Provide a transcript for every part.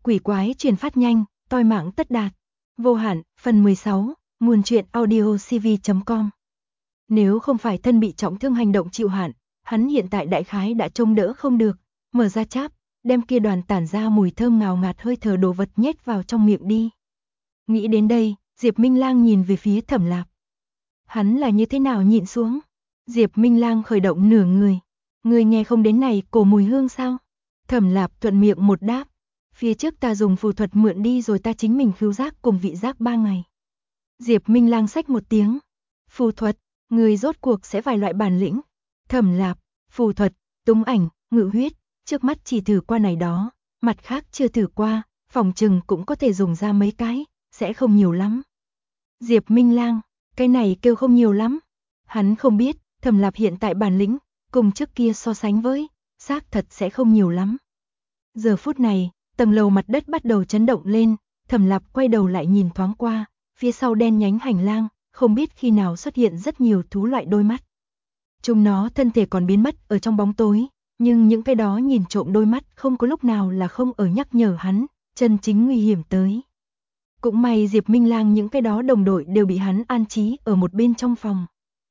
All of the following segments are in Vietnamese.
quỷ quái truyền phát nhanh, toi mạng tất đạt. Vô hạn, phần 16, nguồn truyện audio cv.com. Nếu không phải thân bị trọng thương hành động chịu hạn, hắn hiện tại đại khái đã trông đỡ không được, mở ra cháp, đem kia đoàn tản ra mùi thơm ngào ngạt hơi thở đồ vật nhét vào trong miệng đi. Nghĩ đến đây, Diệp Minh Lang nhìn về phía Thẩm Lạp. Hắn là như thế nào nhịn xuống? Diệp Minh Lang khởi động nửa người. Người nghe không đến này cổ mùi hương sao? Thẩm Lạp thuận miệng một đáp. Phía trước ta dùng phù thuật mượn đi rồi ta chính mình khứu giác cùng vị giác 3 ngày. Diệp Minh Lang xách một tiếng. Phù thuật, người rốt cuộc sẽ vài loại bản lĩnh. Thẩm Lạp, phù thuật, túng ảnh, ngự huyết, trước mắt chỉ thử qua này đó, mặt khác chưa thử qua, phòng trừng cũng có thể dùng ra mấy cái, sẽ không nhiều lắm. Diệp Minh Lang, cái này kêu không nhiều lắm. Hắn không biết, Thẩm Lạp hiện tại bản lĩnh, cùng trước kia so sánh với, xác thật sẽ không nhiều lắm. Giờ phút này, tầng lầu mặt đất bắt đầu chấn động lên, Thẩm Lạp quay đầu lại nhìn thoáng qua, phía sau đen nhánh hành lang, không biết khi nào xuất hiện rất nhiều thú loại đôi mắt. Chúng nó thân thể còn biến mất ở trong bóng tối, nhưng những cái đó nhìn trộm đôi mắt không có lúc nào là không ở nhắc nhở hắn, chân chính nguy hiểm tới. Cũng may Diệp Minh Lang những cái đó đồng đội đều bị hắn an trí ở một bên trong phòng.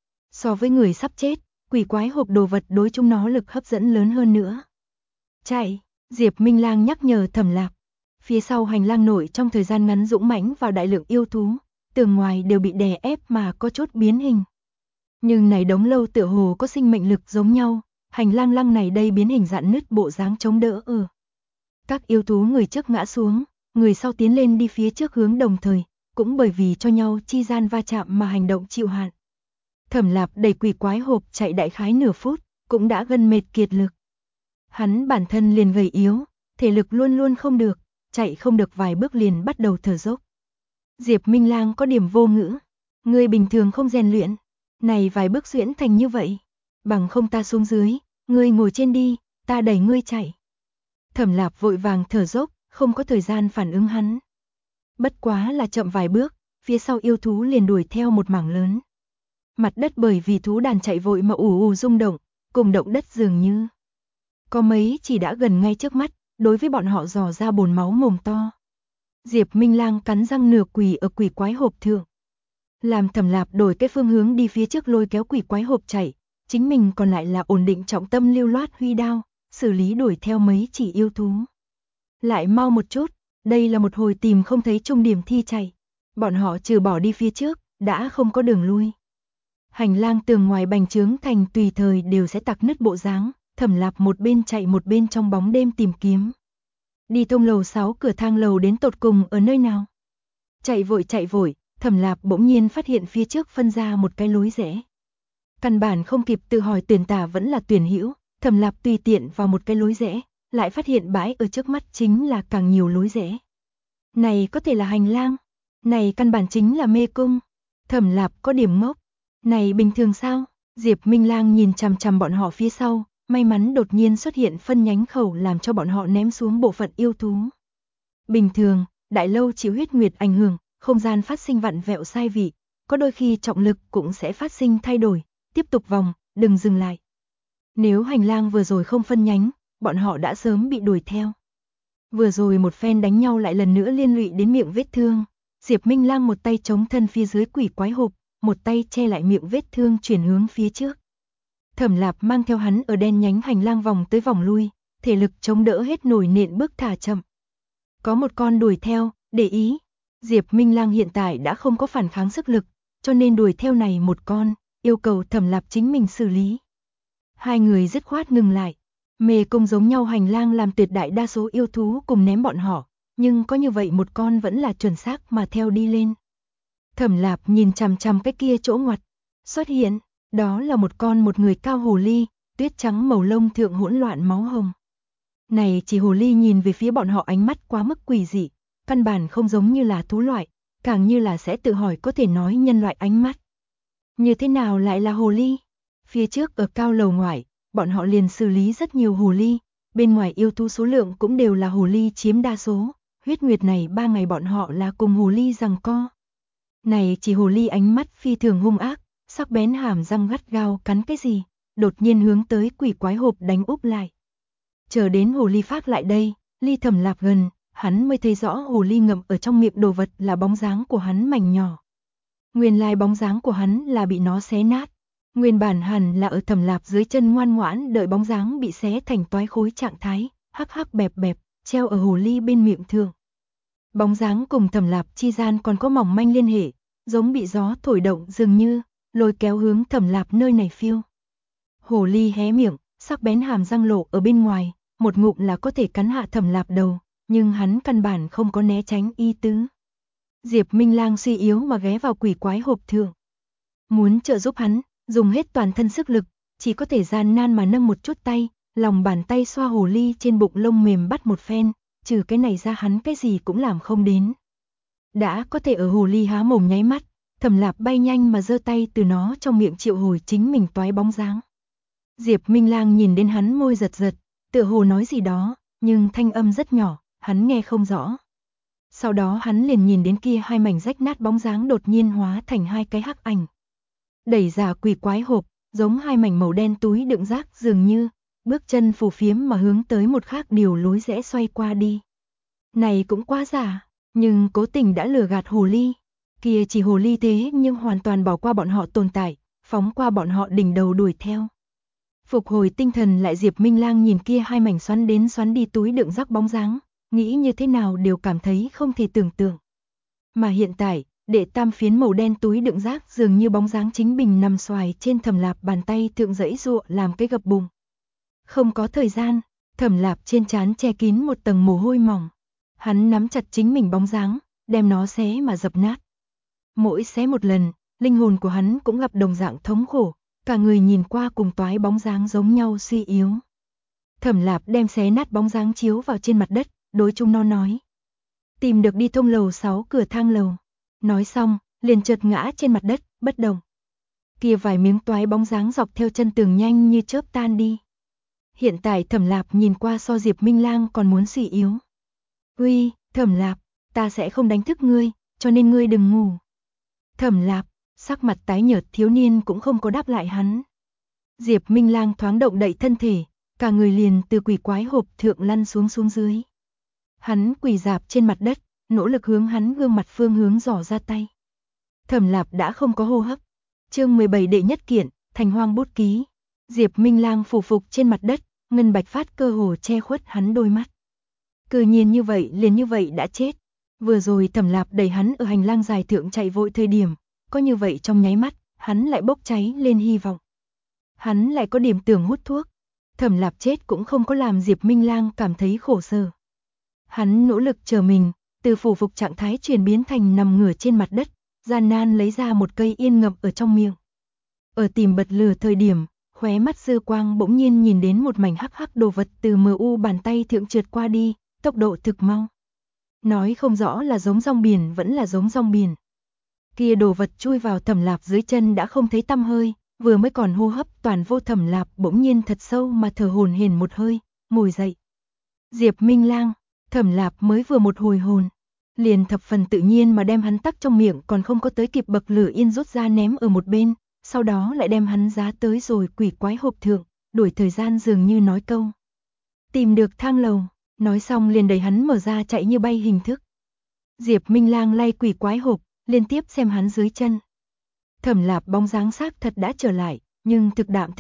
So với người sắp chết, quỷ quái hộp đồ vật đối chúng nó lực hấp dẫn lớn hơn nữa. Chạy, Diệp Minh Lang nhắc nhở Thẩm Lạp. Phía sau hành lang nội trong thời gian ngắn dũng mãnh vào đại lượng yêu thú, tường ngoài đều bị đè ép mà có chút biến hình. Nhưng này đống lâu tựa hồ có sinh mệnh lực giống nhau, hành lang lăng này đây biến hình dạn nứt bộ dáng chống đỡ ở. Các yêu thú người trước ngã xuống, người sau tiến lên đi phía trước hướng đồng thời, cũng bởi vì cho nhau chi gian va chạm mà hành động chịu hạn. Thẩm Lạp đẩy quỷ quái hộp chạy đại khái nửa phút, cũng đã gần mệt kiệt lực. Hắn bản thân liền gầy yếu, thể lực luôn luôn không được, chạy không được vài bước liền bắt đầu thở dốc. Diệp Minh Lang có điểm vô ngữ, người bình thường không rèn luyện, này vài bước xuyễn thành như vậy, bằng không ta xuống dưới, ngươi ngồi trên đi, ta đẩy ngươi chạy. Thẩm Lạp vội vàng thở dốc, không có thời gian phản ứng hắn. Bất quá là chậm vài bước, phía sau yêu thú liền đuổi theo một mảng lớn. Mặt đất bởi vì thú đàn chạy vội mà ù ù rung động, cùng động đất dường như. Có mấy chỉ đã gần ngay trước mắt, đối với bọn họ dò ra bồn máu mồm to. Diệp Minh Lang cắn răng nửa quỳ ở quỷ quái hộp thượng. Làm Thẩm Lạp đổi cái phương hướng đi phía trước lôi kéo quỷ quái hộp chạy, chính mình còn lại là ổn định trọng tâm lưu loát huy đao, xử lý đuổi theo mấy chỉ yêu thú. Lại mau một chút, đây là một hồi tìm không thấy trung điểm thi chạy. Bọn họ trừ bỏ đi phía trước, đã không có đường lui. Hành lang tường ngoài bành trướng thành tùy thời đều sẽ tạc nứt bộ dáng, Thẩm Lạp một bên chạy một bên trong bóng đêm tìm kiếm. Đi thông lầu 6 cửa thang lầu đến tột cùng ở nơi nào? Chạy vội, Thẩm Lạp bỗng nhiên phát hiện phía trước phân ra một cái lối rẽ. Căn bản không kịp tự hỏi tuyển tả vẫn là tuyển hữu, Thẩm Lạp tùy tiện vào một cái lối rẽ, lại phát hiện bãi ở trước mắt chính là càng nhiều lối rẽ. Này có thể là hành lang, này căn bản chính là mê cung. Thẩm Lạp có điểm ngốc, này bình thường sao? Diệp Minh Lang nhìn chằm chằm bọn họ phía sau, may mắn đột nhiên xuất hiện phân nhánh khẩu làm cho bọn họ ném xuống bộ phận yêu thú. Bình thường, đại lâu chịu huyết nguyệt ảnh hưởng, không gian phát sinh vặn vẹo sai vị, có đôi khi trọng lực cũng sẽ phát sinh thay đổi, tiếp tục vòng, đừng dừng lại. Nếu hành lang vừa rồi không phân nhánh, bọn họ đã sớm bị đuổi theo. Vừa rồi một phen đánh nhau lại lần nữa liên lụy đến miệng vết thương, Diệp Minh Lang một tay chống thân phía dưới quỷ quái hộp, một tay che lại miệng vết thương chuyển hướng phía trước. Thẩm Lạp mang theo hắn ở đen nhánh hành lang vòng tới vòng lui, thể lực chống đỡ hết nổi nện bước thả chậm. Có một con đuổi theo, để ý, Diệp Minh Lang hiện tại đã không có phản kháng sức lực, cho nên đuổi theo này một con, yêu cầu Thẩm Lạp chính mình xử lý. Hai người dứt khoát ngừng lại, mê cung giống nhau hành lang làm tuyệt đại đa số yêu thú cùng ném bọn họ, nhưng có như vậy một con vẫn là chuẩn xác mà theo đi lên. Thẩm Lạp nhìn chằm chằm cái kia chỗ ngoặt, xuất hiện, đó là một con một người cao hồ ly, tuyết trắng màu lông thượng hỗn loạn máu hồng. Này chỉ hồ ly nhìn về phía bọn họ ánh mắt quá mức quỷ dị, căn bản không giống như là thú loại, càng như là sẽ tự hỏi có thể nói nhân loại ánh mắt. Như thế nào lại là hồ ly? Phía trước ở cao lầu ngoại, bọn họ liền xử lý rất nhiều hồ ly, bên ngoài yêu thú số lượng cũng đều là hồ ly chiếm đa số, huyết nguyệt này 3 ngày bọn họ là cùng hồ ly giằng co. Này chỉ hồ ly ánh mắt phi thường hung ác, sắc bén hàm răng gắt gao cắn cái gì, đột nhiên hướng tới quỷ quái hộp đánh úp lại. Chờ đến hồ ly phát lại đây, ly Thẩm Lạp gần, hắn mới thấy rõ hồ ly ngậm ở trong miệng đồ vật là bóng dáng của hắn mảnh nhỏ. Nguyên lai bóng dáng của hắn là bị nó xé nát. Nguyên bản hẳn là ở Thẩm Lạp dưới chân ngoan ngoãn đợi bóng dáng bị xé thành toái khối trạng thái, hắc hắc bẹp bẹp, treo ở hồ ly bên miệng thượng. Bóng dáng cùng Thẩm Lạp chi gian còn có mỏng manh liên hệ, giống bị gió thổi động dường như, lôi kéo hướng Thẩm Lạp nơi này phiêu. Hồ ly hé miệng, sắc bén hàm răng lộ ở bên ngoài, một ngụm là có thể cắn hạ Thẩm Lạp đầu, nhưng hắn căn bản không có né tránh ý tứ. Diệp Minh Lang suy yếu mà ghé vào quỷ quái hộp thượng. Muốn trợ giúp hắn, dùng hết toàn thân sức lực, chỉ có thể gian nan mà nâng một chút tay, lòng bàn tay xoa hồ ly trên bụng lông mềm bắt một phen, trừ cái này ra hắn cái gì cũng làm không đến. Đã có thể ở hồ ly há mồm nháy mắt, Thẩm Lạp bay nhanh mà giơ tay từ nó trong miệng triệu hồi chính mình toái bóng dáng. Diệp Minh Lang nhìn đến hắn môi giật giật, tựa hồ nói gì đó, nhưng thanh âm rất nhỏ, hắn nghe không rõ. Sau đó hắn liền nhìn đến kia hai mảnh rách nát bóng dáng đột nhiên hóa thành hai cái hắc ảnh. Đẩy ra quỷ quái hộp, giống hai mảnh màu đen túi đựng rác dường như, bước chân phù phiếm mà hướng tới một khác điều lối rẽ xoay qua đi. Này cũng quá giả, nhưng cố tình đã lừa gạt hồ ly. Kia chỉ hồ ly thế nhưng hoàn toàn bỏ qua bọn họ tồn tại, phóng qua bọn họ đỉnh đầu đuổi theo. Phục hồi tinh thần lại Diệp Minh Lang nhìn kia hai mảnh xoắn đến xoắn đi túi đựng rác bóng dáng, nghĩ như thế nào đều cảm thấy không thể tưởng tượng. Mà hiện tại, đệ tam phiến màu đen túi đựng rác dường như bóng dáng chính bình nằm xoài trên Thẩm Lạp bàn tay thượng dãy dụa làm cái gập bùng. Không có thời gian, Thẩm Lạp trên trán che kín một tầng mồ hôi mỏng. Hắn nắm chặt chính mình bóng dáng, đem nó xé mà dập nát. Mỗi xé một lần, linh hồn của hắn cũng gặp đồng dạng thống khổ, cả người nhìn qua cùng toái bóng dáng giống nhau suy yếu. Thẩm Lạp đem xé nát bóng dáng chiếu vào trên mặt đất, đối chúng nó nói. Tìm được đi thông lầu 6 cửa thang lầu. Nói xong, liền trượt ngã trên mặt đất, bất động. Kia vài miếng toái bóng dáng dọc theo chân tường nhanh như chớp tan đi. Hiện tại Thẩm Lạp nhìn qua so Diệp Minh Lang còn muốn suy yếu. Uy, Thẩm Lạp, ta sẽ không đánh thức ngươi, cho nên ngươi đừng ngủ. Thẩm Lạp, sắc mặt tái nhợt thiếu niên cũng không có đáp lại hắn. Diệp Minh Lang thoáng động đậy thân thể, cả người liền từ quỷ quái hộp thượng lăn xuống dưới. Hắn quỳ rạp trên mặt đất, nỗ lực hướng hắn gương mặt phương hướng dò ra tay. Thẩm Lạp đã không có hô hấp. Chương 17 đệ nhất kiện, Thành Hoang bút ký. Diệp Minh Lang phủ phục trên mặt đất, ngân bạch phát cơ hồ che khuất hắn đôi mắt. Cứ nhiên như vậy liền như vậy đã chết. Vừa rồi Thẩm Lạp đẩy hắn ở hành lang dài thượng chạy vội thời điểm, có như vậy trong nháy mắt, hắn lại bốc cháy lên hy vọng. Hắn lại có điểm tưởng hút thuốc. Thẩm Lạp chết cũng không có làm Diệp Minh Lang cảm thấy khổ sở. Hắn nỗ lực chờ mình, từ phủ phục trạng thái chuyển biến thành nằm ngửa trên mặt đất, gian nan lấy ra một cây yên ngậm ở trong miệng. Ở tìm bật lửa thời điểm, khóe mắt dư quang bỗng nhiên nhìn đến một mảnh hắc hắc đồ vật từ mờ u bàn tay thượng trượt qua đi, tốc độ thực mau. Nói không rõ là giống rong biển vẫn là giống rong biển. Kia đồ vật chui vào Thẩm Lạp dưới chân đã không thấy tăm hơi, vừa mới còn hô hấp toàn vô Thẩm Lạp bỗng nhiên thật sâu mà thở hổn hển một hơi, ngồi dậy. Diệp Minh Lang, Thẩm Lạp mới vừa một hồi hồn, liền thập phần tự nhiên mà đem hắn tắc trong miệng còn không có tới kịp bậc lửa yên rút ra ném ở một bên, sau đó lại đem hắn giá tới rồi quỷ quái hộp thượng, đuổi thời gian dường như nói câu. Tìm được thang lầu, nói xong liền đẩy hắn mở ra chạy như bay hình thức. Diệp Minh Lang lay quỷ quái hộp, liên tiếp xem hắn dưới chân. Thẩm Lạp bóng dáng xác thật đã trở lại, nhưng thực đạm.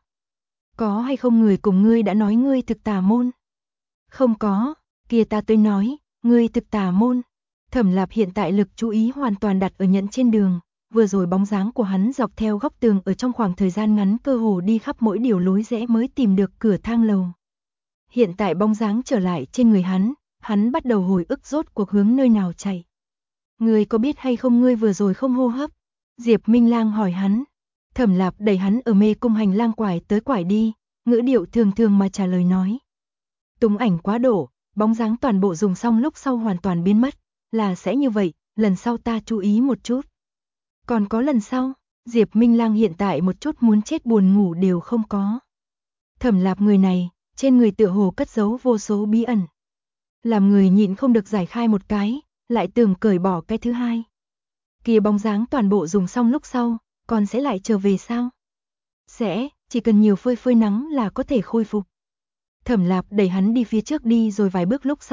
Có hay không người cùng ngươi đã nói ngươi thực tà môn? Không có, kia ta tới nói, ngươi thực tà môn. Thẩm Lạp hiện tại lực chú ý hoàn toàn đặt ở nhẫn trên đường, vừa rồi bóng dáng của hắn dọc theo góc tường ở trong khoảng thời gian ngắn cơ hồ đi khắp mỗi điều lối rẽ mới tìm được cửa thang lầu. Hiện tại bóng dáng trở lại trên người hắn bắt đầu hồi ức rốt cuộc hướng nơi nào chạy. Ngươi có biết hay không ngươi vừa rồi không hô hấp? Diệp Minh Lang hỏi hắn. Thẩm Lạp đẩy hắn ở mê cung hành lang quải tới quải đi, ngữ điệu thường mà trả lời nói. Túng ảnh quá độ, bóng dáng toàn bộ dùng xong lúc sau hoàn toàn biến mất, là sẽ như vậy, lần sau ta chú ý một chút. Còn có lần sau, Diệp Minh Lang hiện tại một chút muốn chết buồn ngủ đều không có. Thẩm Lạp người này, trên người tựa hồ cất giấu vô số bí ẩn. Làm người nhịn không được giải khai một cái, lại tưởng cởi bỏ cái thứ hai. Kia bóng dáng toàn bộ dùng xong lúc sau, còn sẽ lại trở về sao? Sẽ, chỉ cần nhiều phơi nắng là có thể khôi phục. Thẩm Lạp đẩy hắn đi phía trước đi rồi vài bước lúc sau,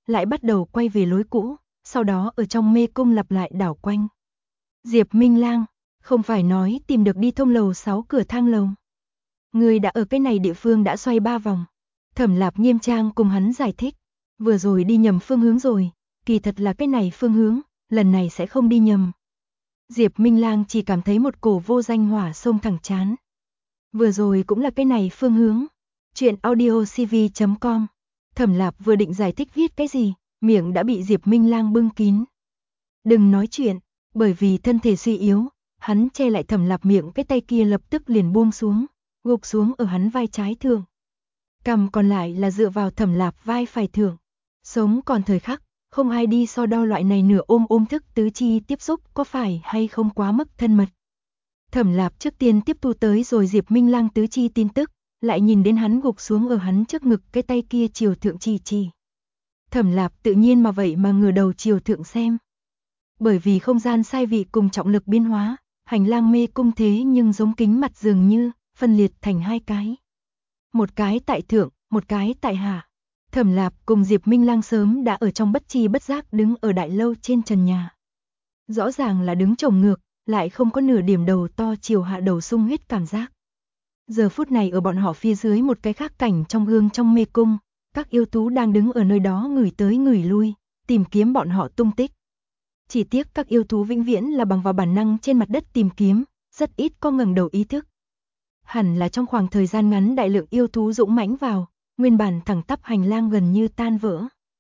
lại bắt đầu quay về lối cũ, sau đó ở trong mê cung lặp lại đảo quanh. Diệp Minh Lang, không phải nói tìm được đi thông lầu 6 cửa thang lầu. Người đã ở cái này địa phương đã xoay 3 vòng. Thẩm Lạp nghiêm trang cùng hắn giải thích. Vừa rồi đi nhầm phương hướng rồi, kỳ thật là cái này phương hướng, lần này sẽ không đi nhầm. Diệp Minh Lang chỉ cảm thấy một cổ vô danh hỏa xông thẳng trán. Vừa rồi cũng là cái này phương hướng. Chuyện audiocv.com. Thẩm Lạp vừa định giải thích viết cái gì, miệng đã bị Diệp Minh Lang bưng kín. Đừng nói chuyện, bởi vì thân thể suy yếu, hắn che lại Thẩm Lạp miệng, cái tay kia lập tức liền buông xuống, gục xuống ở hắn vai trái thượng. Cằm còn lại là dựa vào Thẩm Lạp vai phải thượng. Sống còn thời khắc, không ai đi so đo loại này nửa ôm thức tứ chi tiếp xúc có phải hay không quá mức thân mật. Thẩm Lạp trước tiên tiếp thu tới rồi Diệp Minh Lang tứ chi tin tức, lại nhìn đến hắn gục xuống ở hắn trước ngực, cái tay kia chiều thượng chỉ. Thẩm Lạp tự nhiên mà vậy mà ngửa đầu chiều thượng xem. Bởi vì không gian sai vị cùng trọng lực biến hóa, hành lang mê cung thế nhưng giống kính mặt dường như phân liệt thành hai cái. Một cái tại thượng, một cái tại hạ. Thẩm Lạp cùng Diệp Minh Lang sớm đã ở trong bất chi bất giác đứng ở đại lâu trên trần nhà. Rõ ràng là đứng chồng ngược, lại không có nửa điểm đầu to chiều hạ đầu sung huyết cảm giác. Giờ phút này ở bọn họ phía dưới một cái khác cảnh trong gương trong mê cung, các yêu thú đang đứng ở nơi đó ngửi tới ngửi lui, tìm kiếm bọn họ tung tích. Chỉ tiếc các yêu thú vĩnh viễn là bằng vào bản năng trên mặt đất tìm kiếm, rất ít có ngẩng đầu ý thức. Hẳn là trong khoảng thời gian ngắn đại lượng yêu thú dũng mãnh vào, nguyên bản thẳng tắp hành lang gần như tan vỡ.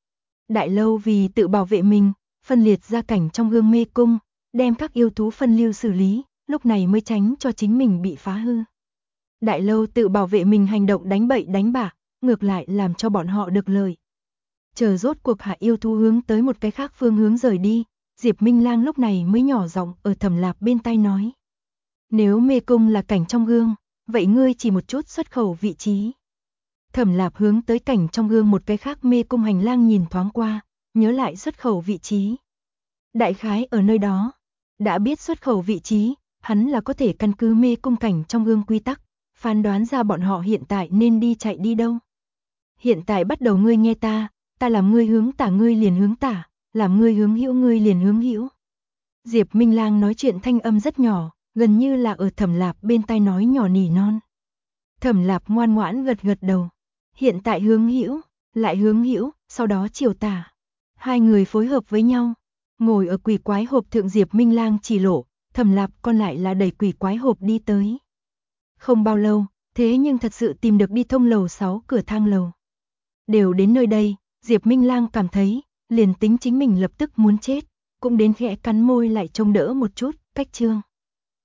Đại lâu vì tự bảo vệ mình, phân liệt ra cảnh trong gương mê cung, đem các yêu thú phân lưu xử lý, lúc này mới tránh cho chính mình bị phá hư. Đại lâu tự bảo vệ mình hành động đánh bậy đánh bạ, ngược lại làm cho bọn họ được lợi. Chờ rốt cuộc hạ yêu thú hướng tới một cái khác phương hướng rời đi, Diệp Minh Lang lúc này mới nhỏ giọng ở Thẩm Lạp bên tai nói. Nếu mê cung là cảnh trong gương, vậy ngươi chỉ một chút xuất khẩu vị trí. Thẩm Lạp hướng tới cảnh trong gương một cái khác mê cung hành lang nhìn thoáng qua, nhớ lại xuất khẩu vị trí. Đại khái ở nơi đó, đã biết xuất khẩu vị trí, hắn là có thể căn cứ mê cung cảnh trong gương quy tắc, phán đoán ra bọn họ hiện tại nên đi chạy đi đâu. Hiện tại bắt đầu ngươi nghe ta làm ngươi hướng tả ngươi liền hướng tả, làm ngươi hướng hữu ngươi liền hướng hữu. Diệp Minh Lang nói chuyện thanh âm rất nhỏ, gần như là ở Thẩm Lạp bên tai nói nhỏ nỉ non. Thẩm Lạp ngoan ngoãn gật gật đầu. Hiện tại hướng hữu, lại hướng hữu, sau đó chiều tả. Hai người phối hợp với nhau, ngồi ở quỷ quái hộp thượng. Diệp Minh Lang chỉ lộ, Thẩm Lạp còn lại là đẩy quỷ quái hộp đi tới. Không bao lâu, thế nhưng thật sự tìm được đi thông lầu 6 cửa thang lầu. Đều đến nơi đây, Diệp Minh Lang cảm thấy, liền tính chính mình lập tức muốn chết, cũng đến khẽ cắn môi lại trông đỡ một chút, cách chương.